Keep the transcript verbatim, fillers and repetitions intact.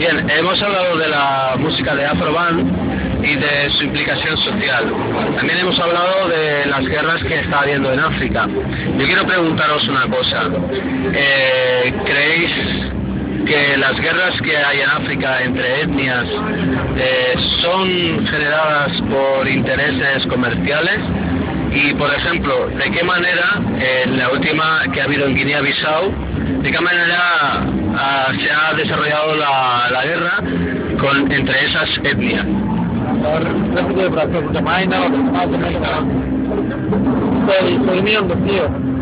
Bien, hemos hablado de la música de Afroban y de su implicación social. También hemos hablado de las guerras que está habiendo en África. Yo quiero preguntaros una cosa. Eh, ¿Creéis que las guerras que hay en África entre etnias eh, son generadas por intereses comerciales? Y, por ejemplo, ¿de qué manera, en la última que ha habido en Guinea-Bissau, de qué manera uh, se ha desarrollado la, la guerra con, entre esas etnias? Soy, soy miembro, tío.